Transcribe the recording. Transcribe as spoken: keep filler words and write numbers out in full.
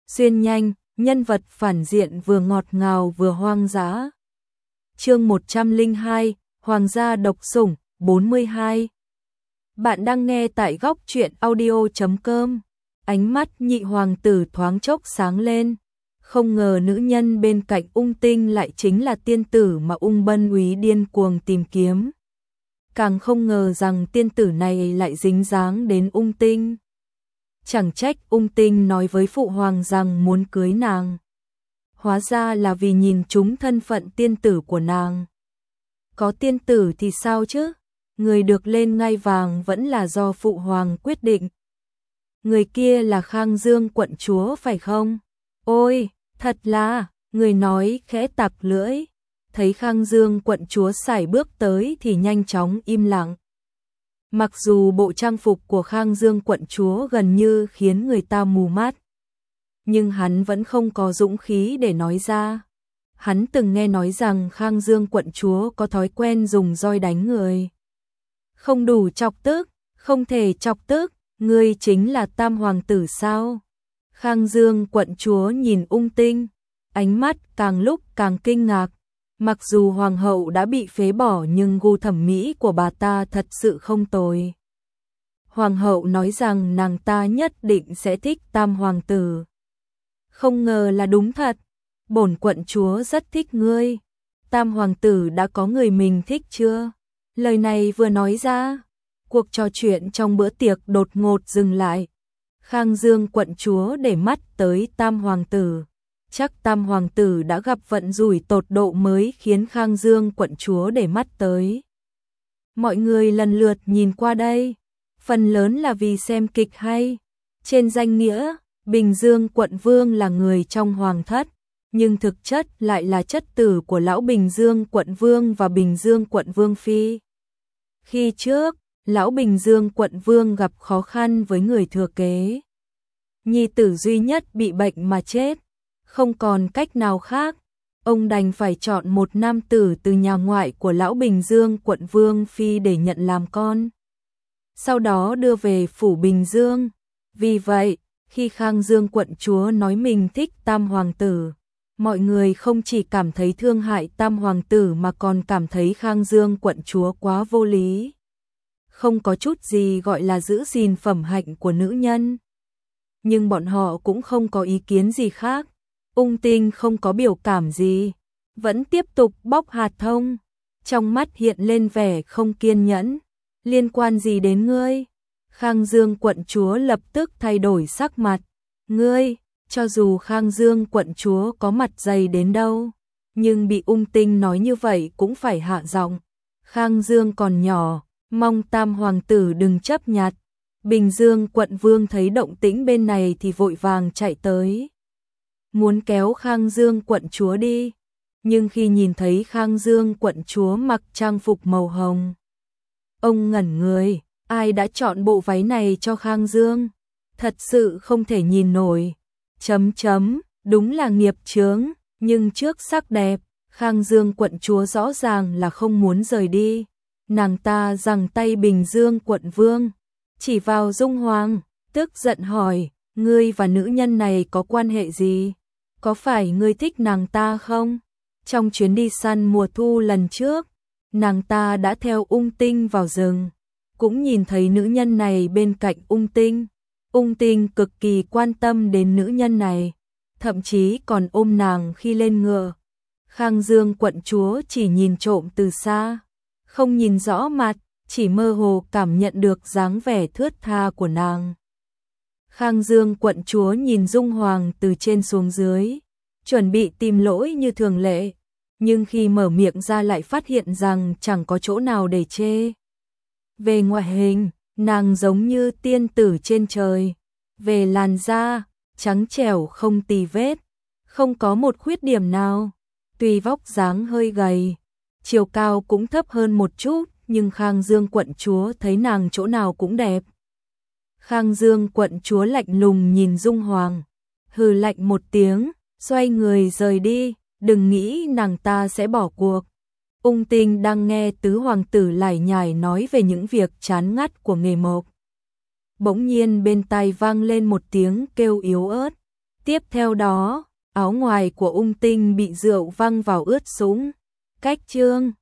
xuyên nhanh, nhân vật phản diện vừa ngọt ngào vừa hoang dã. Chương một trăm lẻ hai, Hoàng gia độc sủng, bốn mươi hai. Bạn đang nghe tại góc truyện audio chấm com. Ánh mắt nhị hoàng tử thoáng chốc sáng lên. Không ngờ nữ nhân bên cạnh Ung Tinh lại chính là tiên tử mà Ung Bân Úy điên cuồng tìm kiếm. Càng không ngờ rằng tiên tử này lại dính dáng đến Ung Tinh. Chẳng trách Ung Tinh nói với phụ hoàng rằng muốn cưới nàng. Hóa ra là vì nhìn trúng thân phận tiên tử của nàng. Có tiên tử thì sao chứ? Người được lên ngai vàng vẫn là do phụ hoàng quyết định. Người kia là Khang Dương quận chúa phải không? Ôi, thật là, người nói khẽ tặc lưỡi. Thấy Khang Dương quận chúa sải bước tới thì nhanh chóng im lặng. Mặc dù bộ trang phục của Khang Dương quận chúa gần như khiến người ta mù mắt, nhưng hắn vẫn không có dũng khí để nói ra. Hắn từng nghe nói rằng Khang Dương quận chúa có thói quen dùng roi đánh người. Không đủ chọc tức, không thể chọc tức, ngươi chính là Tam hoàng tử sao? Khang Dương quận chúa nhìn Ung Tinh, ánh mắt càng lúc càng kinh ngạc. Mặc dù hoàng hậu đã bị phế bỏ nhưng gu thẩm mỹ của bà ta thật sự không tồi. Hoàng hậu nói rằng nàng ta nhất định sẽ thích Tam hoàng tử. Không ngờ là đúng thật. Bổn quận chúa rất thích ngươi. Tam hoàng tử đã có người mình thích chưa? Lời này vừa nói ra, cuộc trò chuyện trong bữa tiệc đột ngột dừng lại. Khang Dương quận chúa để mắt tới Tam hoàng tử. Chắc Tam hoàng tử đã gặp vận rủi tột độ mới khiến Khang Dương quận chúa để mắt tới. Mọi người lần lượt nhìn qua đây, phần lớn là vì xem kịch hay. Trên danh nghĩa, Bình Dương quận vương là người trong hoàng thất, nhưng thực chất lại là chất tử của lão Bình Dương quận vương và Bình Dương quận vương phi. Khi trước, lão Bình Dương quận vương gặp khó khăn với người thừa kế. Nhi tử duy nhất bị bệnh mà chết. Không còn cách nào khác, ông đành phải chọn một nam tử từ nhà ngoại của lão Bình Dương quận vương phi để nhận làm con. Sau đó đưa về phủ Bình Dương. Vì vậy, khi Khang Dương quận chúa nói mình thích Tam hoàng tử, mọi người không chỉ cảm thấy thương hại Tam hoàng tử mà còn cảm thấy Khang Dương quận chúa quá vô lý. Không có chút gì gọi là giữ gìn phẩm hạnh của nữ nhân. Nhưng bọn họ cũng không có ý kiến gì khác. Ung Tinh không có biểu cảm gì, vẫn tiếp tục bóc hạt thông, trong mắt hiện lên vẻ không kiên nhẫn. Liên quan gì đến ngươi? Khang Dương quận chúa lập tức thay đổi sắc mặt. Ngươi, cho dù Khang Dương quận chúa có mặt dày đến đâu, nhưng bị Ung Tinh nói như vậy cũng phải hạ giọng. Khang Dương còn nhỏ, mong Tam hoàng tử đừng chấp nhặt. Bình Dương quận vương thấy động tĩnh bên này thì vội vàng chạy tới, muốn kéo Khang Dương quận chúa đi, nhưng khi nhìn thấy Khang Dương quận chúa mặc trang phục màu hồng, ông ngẩn người. Ai đã chọn bộ váy này cho Khang Dương? Thật sự không thể nhìn nổi. Chấm chấm, đúng là nghiệp chướng, nhưng trước sắc đẹp, Khang Dương quận chúa rõ ràng là không muốn rời đi. Nàng ta giằng tay Bình Dương quận vương, chỉ vào Dung Hoàng, tức giận hỏi, ngươi và nữ nhân này có quan hệ gì? Có phải ngươi thích nàng ta không? Trong chuyến đi săn mùa thu lần trước, nàng ta đã theo Ung Tinh vào rừng, cũng nhìn thấy nữ nhân này bên cạnh Ung Tinh. Ung Tinh cực kỳ quan tâm đến nữ nhân này, thậm chí còn ôm nàng khi lên ngựa. Khang Dương quận chúa chỉ nhìn trộm từ xa, không nhìn rõ mặt, chỉ mơ hồ cảm nhận được dáng vẻ thướt tha của nàng. Khang Dương quận chúa nhìn Dung Hoàng từ trên xuống dưới, chuẩn bị tìm lỗi như thường lệ, nhưng khi mở miệng ra lại phát hiện rằng chẳng có chỗ nào để chê. Về ngoại hình, nàng giống như tiên tử trên trời. Về làn da, trắng trẻo không tì vết, không có một khuyết điểm nào. Tuy vóc dáng hơi gầy, chiều cao cũng thấp hơn một chút, nhưng Khang Dương quận chúa thấy nàng chỗ nào cũng đẹp. Khang Dương quận chúa lạnh lùng nhìn Dung Hoàng, hừ lạnh một tiếng, xoay người rời đi, đừng nghĩ nàng ta sẽ bỏ cuộc. Ung Tinh đang nghe tứ hoàng tử lải nhải nói về những việc chán ngắt của nghề mộc. Bỗng nhiên bên tai vang lên một tiếng kêu yếu ớt. Tiếp theo đó, áo ngoài của ung tinh bị rượu văng vào ướt sũng. Cách chương